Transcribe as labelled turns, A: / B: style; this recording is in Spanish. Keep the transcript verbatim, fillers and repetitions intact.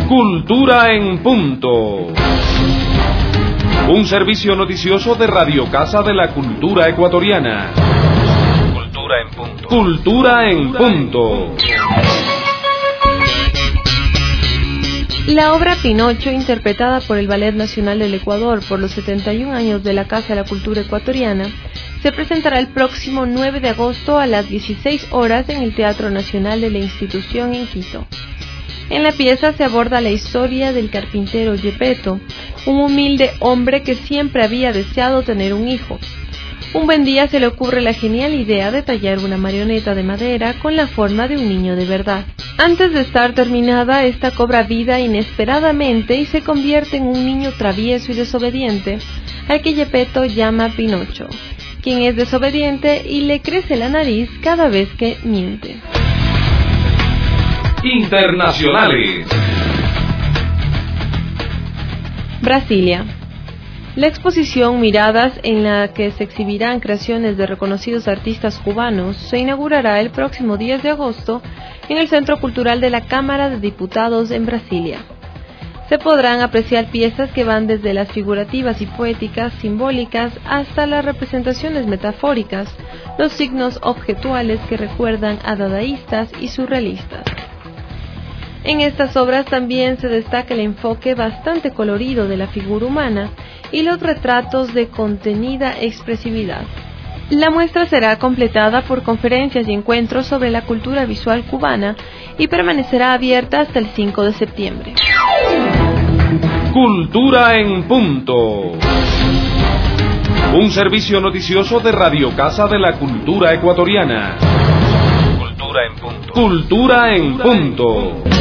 A: Cultura en Punto. Un servicio noticioso de Radio Casa de la Cultura Ecuatoriana.
B: Cultura en Punto.
A: Cultura en Punto.
C: La obra Pinocho, interpretada por el Ballet Nacional del Ecuador por los setenta y un años de la Casa de la Cultura Ecuatoriana, se presentará el próximo nueve de agosto a las dieciséis horas en el Teatro Nacional de la institución en Quito. En la pieza se aborda la historia del carpintero Gepetto, un humilde hombre que siempre había deseado tener un hijo. Un buen día se le ocurre la genial idea de tallar una marioneta de madera con la forma de un niño de verdad. Antes de estar terminada, esta cobra vida inesperadamente y se convierte en un niño travieso y desobediente, al que Gepetto llama Pinocho, quien es desobediente y le crece la nariz cada vez que miente.
A: Internacionales.
C: Brasilia. La exposición Miradas, en la que se exhibirán creaciones de reconocidos artistas cubanos, se inaugurará el próximo diez de agosto en el Centro Cultural de la Cámara de Diputados en Brasilia. Se podrán apreciar piezas que van desde las figurativas y poéticas simbólicas hasta las representaciones metafóricas, los signos objetuales que recuerdan a dadaístas y surrealistas. En estas obras también se destaca el enfoque bastante colorido de la figura humana y los retratos de contenida expresividad. La muestra será completada por conferencias y encuentros sobre la cultura visual cubana y permanecerá abierta hasta el cinco de septiembre.
A: Cultura en Punto. Un servicio noticioso de Radio Casa de la Cultura Ecuatoriana.
B: Cultura en Punto.
A: Cultura en Punto.